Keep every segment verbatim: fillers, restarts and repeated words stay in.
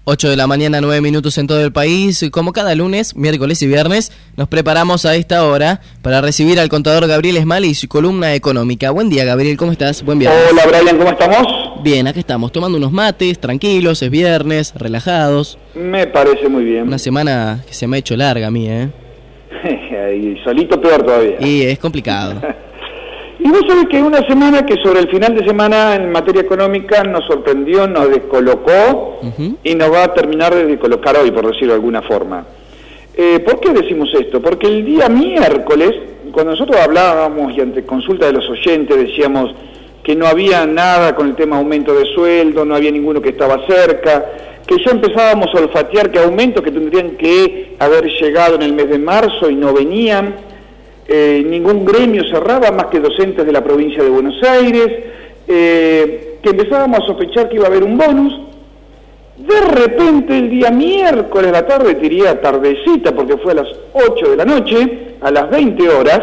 ocho de la mañana, nueve minutos en todo el país. Como cada lunes, miércoles y viernes, nos preparamos a esta hora para recibir al contador Gabriel Esmal y su columna económica. Buen día, Gabriel, ¿cómo estás? Buen viernes. Hola, Brian, ¿cómo estamos? Bien, acá estamos, tomando unos mates, tranquilos, es viernes, relajados. Me parece muy bien. Una semana que se me ha hecho larga a mí, ¿eh? Y solito peor todavía. Y es complicado. Y vos sabés que una semana que sobre el final de semana en materia económica nos sorprendió, nos descolocó uh-huh. y nos va a terminar de descolocar hoy, por decirlo de alguna forma. Eh, ¿Por qué decimos esto? Porque el día miércoles, cuando nosotros hablábamos y ante consulta de los oyentes decíamos que no había nada con el tema aumento de sueldo, no había ninguno que estaba cerca, que ya empezábamos a olfatear que aumentos que tendrían que haber llegado en el mes de marzo y no venían. Eh, ningún gremio cerraba más que docentes de la provincia de Buenos Aires, eh, que empezábamos a sospechar que iba a haber un bonus. De repente el día miércoles a la tarde, diría tardecita porque fue a las ocho de la noche, a las veinte horas,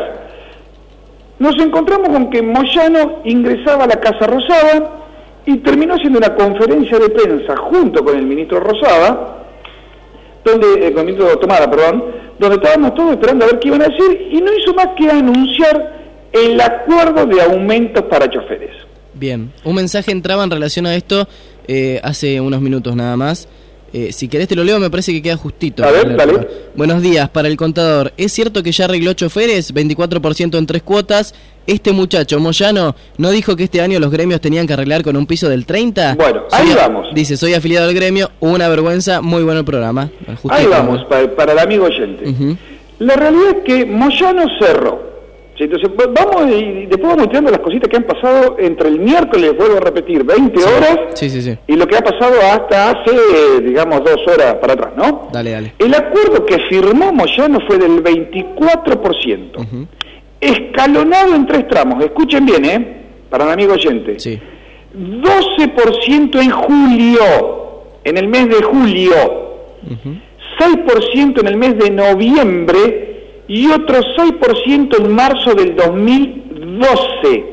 nos encontramos con que Moyano ingresaba a la Casa Rosada y terminó haciendo una conferencia de prensa junto con el ministro Rosada, donde, eh, con el ministro Tomada, perdón, donde estábamos todos esperando a ver qué iban a decir, y no hizo más que anunciar el acuerdo de aumentos para choferes. Bien, un mensaje entraba en relación a esto eh, hace unos minutos nada más. Eh, si querés te lo leo, me parece que queda justito. A ver, dale. Buenos días, para el contador. ¿Es cierto que ya arregló choferes? veinticuatro por ciento en tres cuotas. Este muchacho, Moyano, ¿no dijo que este año los gremios tenían que arreglar con un piso del treinta? Bueno, soy ahí a, vamos. Dice, soy afiliado al gremio, una vergüenza, muy bueno el programa. Justito, ahí vamos, para, para el amigo oyente. Uh-huh. La realidad es que Moyano cerró. ¿Sí? Entonces, vamos y después vamos tirando las cositas que han pasado entre el miércoles, vuelvo a repetir, veinte sí. horas, sí, sí, sí. y lo que ha pasado hasta hace, digamos, dos horas para atrás, ¿no? Dale, dale. El acuerdo que firmó Moyano fue del veinticuatro por ciento. Uh-huh. Escalonado en tres tramos, escuchen bien, ¿eh? Para el amigo oyente. Sí. doce por ciento en julio, en el mes de julio, uh-huh. seis por ciento en el mes de noviembre y otro seis por ciento en marzo del dos mil doce.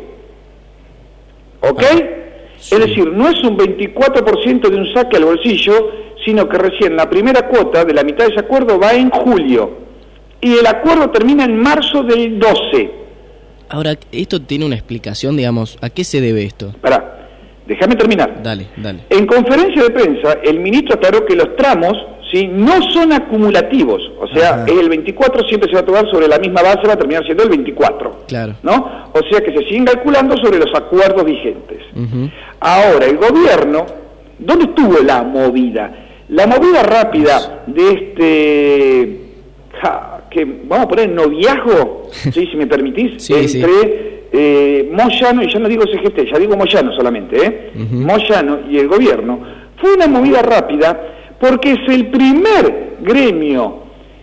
¿Ok? Ah, sí. Es decir, no es un veinticuatro por ciento de un saque al bolsillo, sino que recién la primera cuota de la mitad de ese acuerdo va en julio. Y el acuerdo termina en marzo del doce. Ahora, esto tiene una explicación, digamos, ¿a qué se debe esto? Pará, déjame terminar. Dale, dale. En conferencia de prensa, el ministro aclaró que los tramos, ¿sí?, no son acumulativos. O sea, es el veinticuatro siempre se va a tomar sobre la misma base, va a terminar siendo el veinticuatro. Claro. ¿No? O sea que se siguen calculando sobre los acuerdos vigentes. Uh-huh. Ahora, el gobierno, ¿dónde estuvo la movida? La movida rápida de este... Ja, que vamos a poner noviazgo, ¿sí? Si me permitís, sí, entre sí. Eh, Moyano, y ya no digo C G T, ya digo Moyano solamente, ¿eh? Uh-huh. Moyano y el gobierno, fue una movida rápida porque es el primer gremio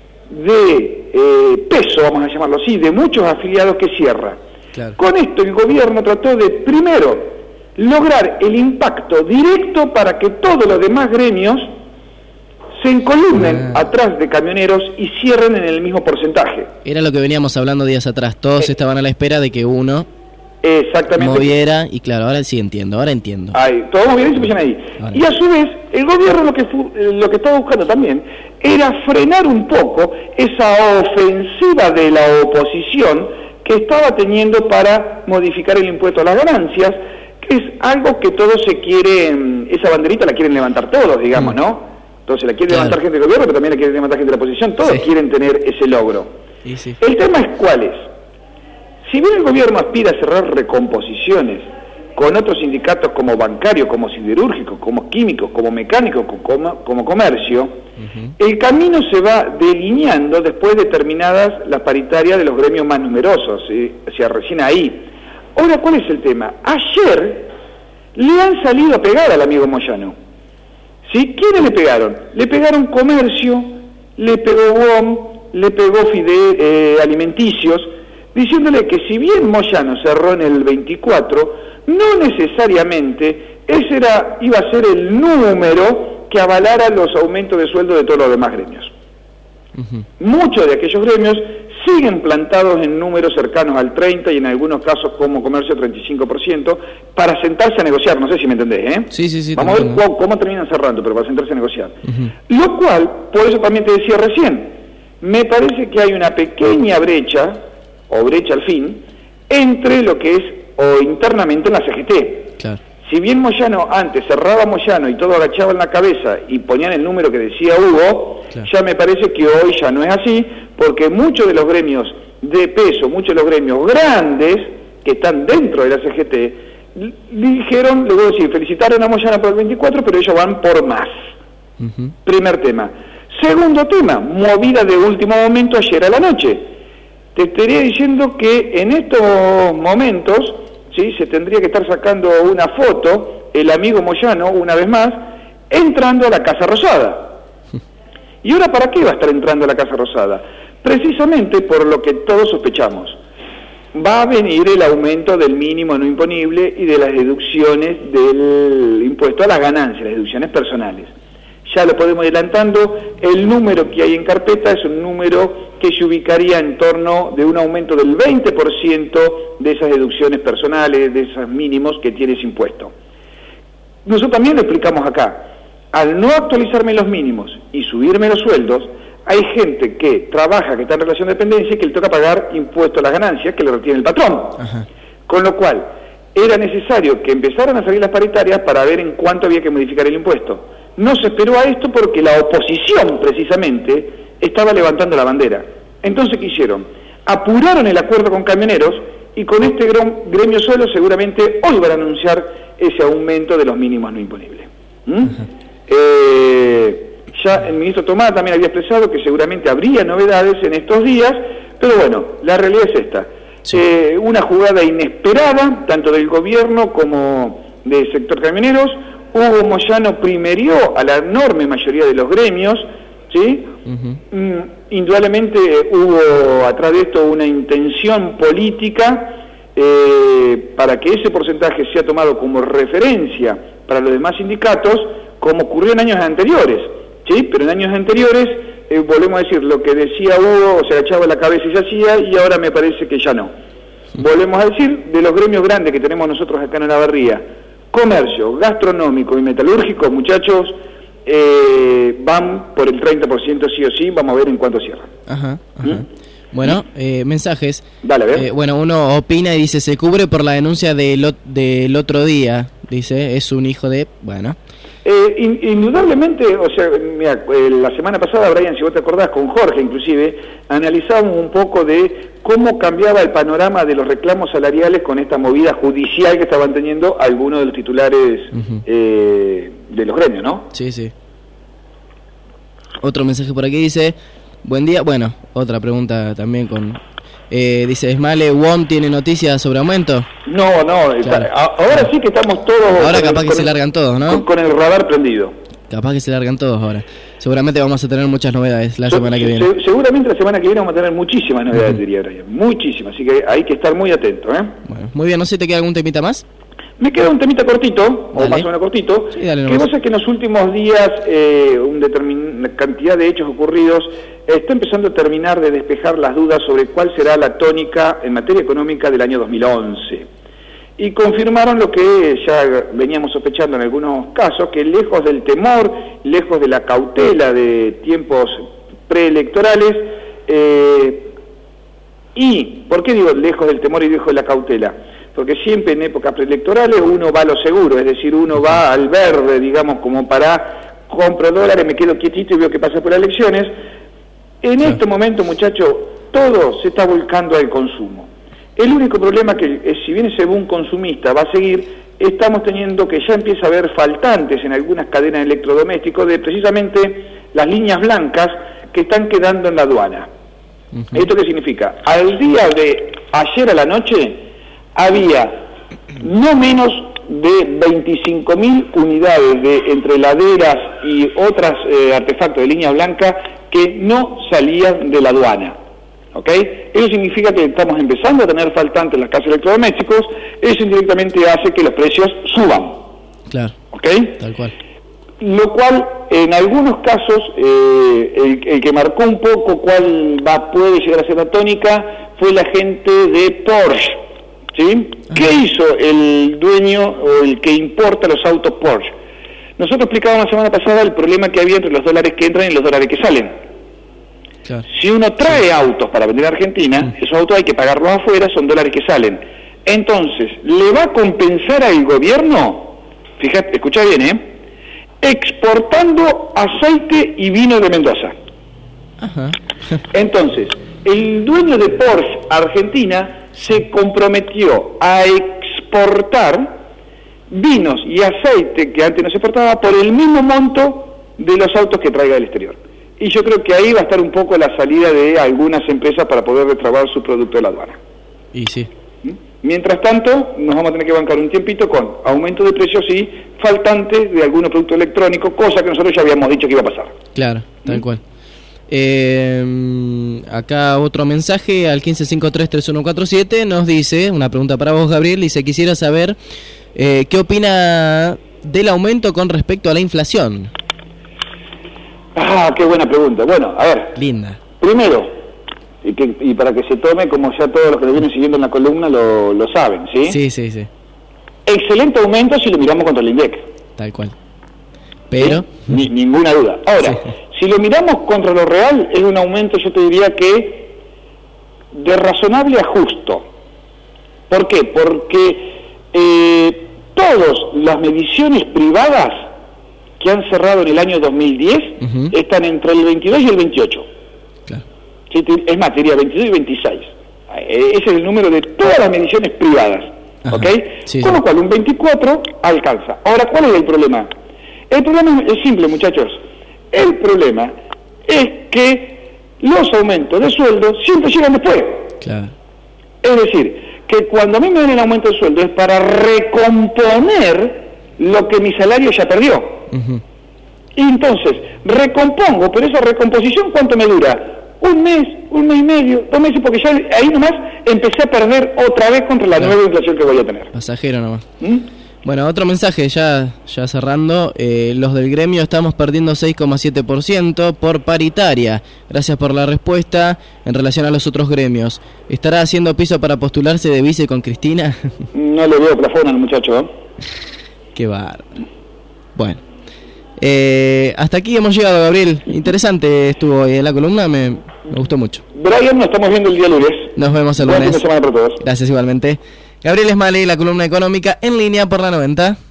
de eh, peso, vamos a llamarlo así, de muchos afiliados que cierra. Claro. Con esto el gobierno trató de, primero, lograr el impacto directo para que todos los demás gremios se encolumnen ah. atrás de camioneros y cierren en el mismo porcentaje. Era lo que veníamos hablando días atrás, todos eh, estaban a la espera de que uno exactamente moviera, y claro, ahora sí entiendo, ahora entiendo. Ahí, todos movieron y se pusieron ahí. Ahora. Y a su vez, el gobierno lo que, fu, lo que estaba buscando también era frenar un poco esa ofensiva de la oposición que estaba teniendo para modificar el impuesto a las ganancias, que es algo que todos se quieren, esa banderita la quieren levantar todos, digamos, mm. ¿no? Entonces la quiere claro. levantar gente del gobierno, pero también la quiere levantar gente de la oposición. Todos sí. quieren tener ese logro. Sí, sí. El tema es cuál es. Si bien el gobierno aspira a cerrar recomposiciones con otros sindicatos como bancarios, como siderúrgicos, como químicos, como mecánicos, como, como comercio, uh-huh. el camino se va delineando después de terminadas las paritarias de los gremios más numerosos, ¿sí? O sea, recién ahí. Ahora, ¿cuál es el tema? Ayer le han salido a pegar al amigo Moyano. ¿Sí? ¿Quiénes le pegaron? Le pegaron comercio, le pegó W O M, le pegó Fide eh, alimenticios, diciéndole que si bien Moyano cerró en el veinticuatro, no necesariamente ese era, iba a ser el número que avalara los aumentos de sueldo de todos los demás gremios. Uh-huh. Muchos de aquellos gremios siguen plantados en números cercanos al treinta y en algunos casos como comercio treinta y cinco por ciento para sentarse a negociar, no sé si me entendés, ¿eh? Sí, sí, sí. Vamos a ver cómo, cómo terminan cerrando, pero para sentarse a negociar. Uh-huh. Lo cual, por eso también te decía recién, me parece que hay una pequeña brecha, o brecha al fin, entre lo que es o internamente en la C G T. Claro. Si bien Moyano antes cerraba Moyano y todo agachaba en la cabeza y ponían el número que decía Hugo, claro, ya me parece que hoy ya no es así, porque muchos de los gremios de peso, muchos de los gremios grandes que están dentro de la C G T, dijeron, le voy a decir, felicitaron a Moyano por el veinticuatro, pero ellos van por más. Uh-huh. Primer tema. Segundo tema, movida de último momento ayer a la noche. Te estaría diciendo que en estos momentos, ¿sí?, se tendría que estar sacando una foto, el amigo Moyano, una vez más, entrando a la Casa Rosada. ¿Y ahora para qué va a estar entrando a la Casa Rosada? Precisamente por lo que todos sospechamos. Va a venir el aumento del mínimo no imponible y de las deducciones del impuesto a las ganancias, las deducciones personales. Ya lo podemos adelantando, el número que hay en carpeta es un número que se ubicaría en torno de un aumento del veinte por ciento de esas deducciones personales, de esos mínimos que tiene ese impuesto. Nosotros también lo explicamos acá. Al no actualizarme los mínimos y subirme los sueldos, hay gente que trabaja, que está en relación de dependencia y que le toca pagar impuesto a las ganancias que le retiene el patrón. Ajá. Con lo cual, era necesario que empezaran a salir las paritarias para ver en cuánto había que modificar el impuesto. No se esperó a esto porque la oposición, precisamente, estaba levantando la bandera. Entonces, ¿qué hicieron? Apuraron el acuerdo con camioneros y con este gremio solo seguramente hoy van a anunciar ese aumento de los mínimos no imponibles. ¿Mm? Eh, ya el ministro Tomás también había expresado que seguramente habría novedades en estos días, pero bueno, la realidad es esta. Sí. Eh, una jugada inesperada, tanto del gobierno como del sector camioneros. Hugo Moyano primerió a la enorme mayoría de los gremios, ¿sí? Uh-huh. Mm, indudablemente hubo atrás de esto una intención política eh, para que ese porcentaje sea tomado como referencia para los demás sindicatos, como ocurrió en años anteriores, ¿sí? Pero en años anteriores, eh, volvemos a decir, lo que decía Hugo, se agachaba la cabeza y se hacía, y ahora me parece que ya no. Uh-huh. Volvemos a decir, de los gremios grandes que tenemos nosotros acá en Olavarría, comercio, gastronómico y metalúrgico, muchachos, eh, van por el treinta por ciento sí o sí, vamos a ver en cuánto cierran. Ajá, ajá. ¿Mm? Bueno, eh, mensajes. Dale, a ver. Eh, bueno, uno opina y dice, se cubre por la denuncia del, del otro día, dice, es un hijo de... Bueno... Eh, in, indudablemente, o sea, mira, eh, la semana pasada, Brian, si vos te acordás, con Jorge inclusive, analizamos un poco de cómo cambiaba el panorama de los reclamos salariales con esta movida judicial que estaban teniendo algunos de los titulares uh-huh. eh, de los gremios, ¿no? Sí, sí. Otro mensaje por aquí dice, buen día, bueno, otra pregunta también con... Eh, dice, Esmale, ¿W O M tiene noticias sobre aumento? No, no, claro. está, ahora sí que estamos todos... Ahora capaz el, que se el, largan todos, ¿no? Con, con el radar prendido. Capaz que se largan todos ahora. Seguramente vamos a tener muchas novedades la so, semana que viene. Se, seguramente la semana que viene vamos a tener muchísimas novedades, uh-huh. diría Brian. Muchísimas, así que hay que estar muy atentos, ¿eh? Bueno, muy bien, no sé si te queda algún temita más. Me queda un temita cortito, dale. O más o menos cortito, sí, dale, que vos sabés que en los últimos días eh, una determin- cantidad de hechos ocurridos está empezando a terminar de despejar las dudas sobre cuál será la tónica en materia económica del año dos mil once. Y confirmaron lo que ya veníamos sospechando en algunos casos, que lejos del temor, lejos de la cautela de tiempos preelectorales, eh, y, ¿por qué digo lejos del temor y lejos de la cautela? Porque siempre en épocas preelectorales uno va a lo seguro, es decir, uno va al verde, digamos, como para compro dólares, me quedo quietito y veo que pasa por las elecciones. En sí. este momento, muchachos, todo se está volcando al consumo. El único problema que, eh, si bien ese boom consumista va a seguir, estamos teniendo que ya empieza a haber faltantes en algunas cadenas de electrodomésticos de precisamente las líneas blancas que están quedando en la aduana. Uh-huh. ¿Esto qué significa? Al día de ayer a la noche había no menos de veinticinco mil unidades de entre heladeras y otros eh, artefactos de línea blanca que no salían de la aduana. ¿Ok? Eso significa que estamos empezando a tener faltantes en las casas de electrodomésticos, eso indirectamente hace que los precios suban. Claro. ¿Ok? Tal cual. lo cual en algunos casos eh, el, el que marcó un poco cuál va puede llegar a ser la tónica fue la gente de Porsche, ¿sí? ¿Qué hizo el dueño o el que importa los autos Porsche? Nosotros explicábamos la semana pasada el problema que había entre los dólares que entran y los dólares que salen. Claro. Si uno trae sí. autos para vender a Argentina, mm. esos autos hay que pagarlos afuera, son dólares que salen. Entonces, ¿le va a compensar al gobierno? Fíjate, escucha bien, ¿eh? Exportando aceite y vino de Mendoza. Ajá. Entonces, el dueño de Porsche Argentina se comprometió a exportar vinos y aceite que antes no se exportaba por el mismo monto de los autos que traiga del exterior. Y yo creo que ahí va a estar un poco la salida de algunas empresas para poder retrabar su producto de la aduana. Y sí. Mientras tanto, nos vamos a tener que bancar un tiempito con aumento de precios y faltantes de algunos productos electrónicos, cosa que nosotros ya habíamos dicho que iba a pasar. Claro, tal ¿Mm? cual. Eh, acá otro mensaje al quince cincuenta y tres treinta y uno cuarenta y siete nos dice, una pregunta para vos, Gabriel, dice, quisiera saber eh, qué opina del aumento con respecto a la inflación. Ah, qué buena pregunta. Bueno, a ver. Linda. Primero, y, que, y para que se tome, como ya todos los que lo vienen siguiendo en la columna lo, lo saben, ¿sí? Sí, sí, sí. Excelente aumento si lo miramos contra el INDEC. Tal cual. Pero... ¿Sí? Ni, ninguna duda. Ahora, sí. si lo miramos contra lo real, es un aumento, yo te diría que de razonable a justo. ¿Por qué? Porque eh, todas las mediciones privadas que han cerrado en el año dos mil diez uh-huh. están entre el veintidós y el veintiocho. Claro. ¿Sí? Es materia veintidós y veintiséis. Ese es el número de todas las mediciones privadas. Ajá. ¿Ok? Sí, Con sí. lo cual un veinticuatro alcanza. Ahora, ¿cuál es el problema? El problema es simple, muchachos. El problema es que los aumentos de sueldo siempre llegan después. Claro. Es decir, que cuando a mí me dan el aumento de sueldo es para recomponer lo que mi salario ya perdió. Uh-huh. Y entonces, recompongo, pero esa recomposición, ¿cuánto me dura? Un mes, un mes y medio, dos meses, porque ya ahí nomás empecé a perder otra vez contra la claro. nueva inflación que voy a tener. Pasajero nomás. ¿Mm? Bueno, otro mensaje ya ya cerrando. Eh, los del gremio estamos perdiendo seis coma siete por ciento por paritaria. Gracias por la respuesta en relación a los otros gremios. ¿Estará haciendo piso para postularse de vice con Cristina? No le veo plafón al muchacho, ¿eh? Qué bárbaro. Bueno. Eh, hasta aquí hemos llegado, Gabriel. Interesante estuvo hoy la columna, me, me gustó mucho. Brian, nos estamos viendo el día lunes. Nos vemos el Buen lunes. fin de semana para todos. Gracias igualmente. Gabriel Smalley, la columna económica en línea por la noventa.